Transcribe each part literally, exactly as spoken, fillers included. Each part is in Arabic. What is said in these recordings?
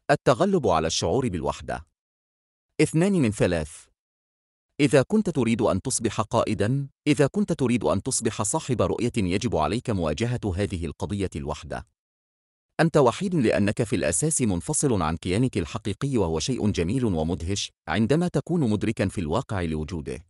التغلب على الشعور بالوحدة. اثنان من ثلاث. إذا كنت تريد أن تصبح قائداً، إذا كنت تريد أن تصبح صاحب رؤية، يجب عليك مواجهة هذه القضية الوحدة. أنت وحيد لأنك في الأساس منفصل عن كيانك الحقيقي، وهو شيء جميل ومدهش عندما تكون مدركاً في الواقع لوجوده.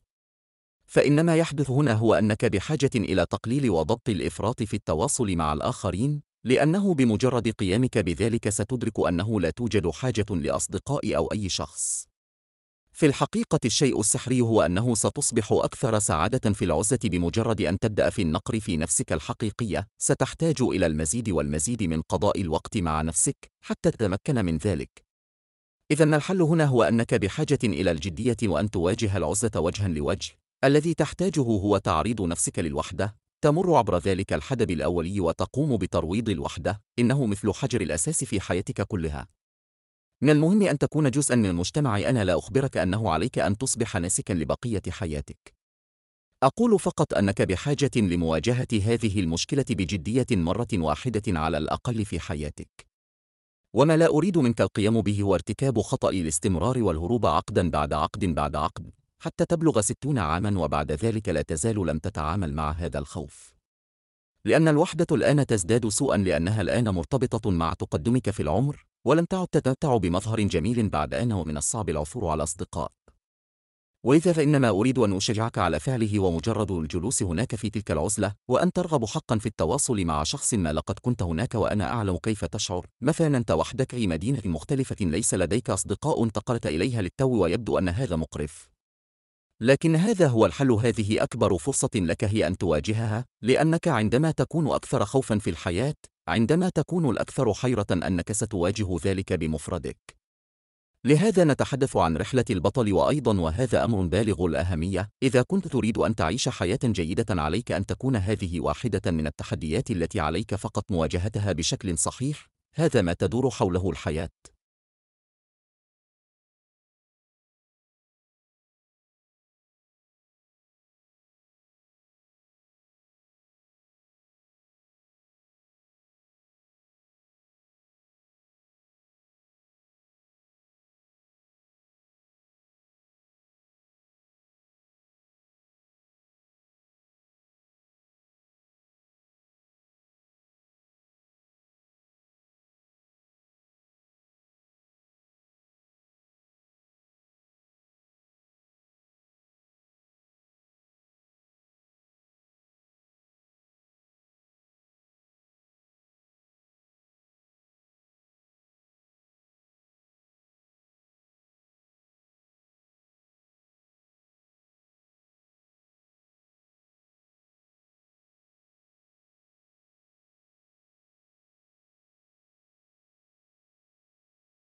فإن ما يحدث هنا هو أنك بحاجة إلى تقليل وضبط الإفراط في التواصل مع الآخرين، لأنه بمجرد قيامك بذلك ستدرك أنه لا توجد حاجة لأصدقاء أو أي شخص. في الحقيقة الشيء السحري هو أنه ستصبح أكثر سعادة في العزلة بمجرد أن تبدأ في النقر في نفسك الحقيقية. ستحتاج إلى المزيد والمزيد من قضاء الوقت مع نفسك حتى تتمكن من ذلك. إذن الحل هنا هو أنك بحاجة إلى الجدية، وأن تواجه العزلة وجها لوجه. الذي تحتاجه هو تعريض نفسك للوحدة، تمر عبر ذلك الحدب الأولي وتقوم بترويض الوحدة. إنه مثل حجر الأساس في حياتك كلها. من المهم أن تكون جزءاً من المجتمع. أنا لا أخبرك أنه عليك أن تصبح ناسكاً لبقية حياتك. أقول فقط أنك بحاجة لمواجهة هذه المشكلة بجدية مرة واحدة على الأقل في حياتك. وما لا أريد منك القيام به هو ارتكاب خطأ الاستمرار والهروب عقداً بعد عقد بعد عقد حتى تبلغ ستون عاماً، وبعد ذلك لا تزال لم تتعامل مع هذا الخوف. لأن الوحدة الآن تزداد سوءاً، لأنها الآن مرتبطة مع تقدمك في العمر، ولم تعد تتمتع بمظهر جميل بعد أنه من الصعب العثور على أصدقاء. ولذا فإن ما أريد أن أشجعك على فعله ومجرد الجلوس هناك في تلك العزلة، وأن ترغب حقا في التواصل مع شخص ما. لقد كنت هناك وأنا أعلم كيف تشعر. مثلا أنت وحدك في مدينة مختلفة، ليس لديك أصدقاء انتقلت إليها للتو، ويبدو أن هذا مقرف. لكن هذا هو الحل. هذه أكبر فرصة لك هي أن تواجهها، لأنك عندما تكون أكثر خوفا في الحياة، عندما تكون الأكثر حيرة، أنك ستواجه ذلك بمفردك. لهذا نتحدث عن رحلة البطل، وأيضا وهذا أمر بالغ الأهمية. إذا كنت تريد أن تعيش حياة جيدة، عليك أن تكون هذه واحدة من التحديات التي عليك فقط مواجهتها بشكل صحيح. هذا ما تدور حوله الحياة.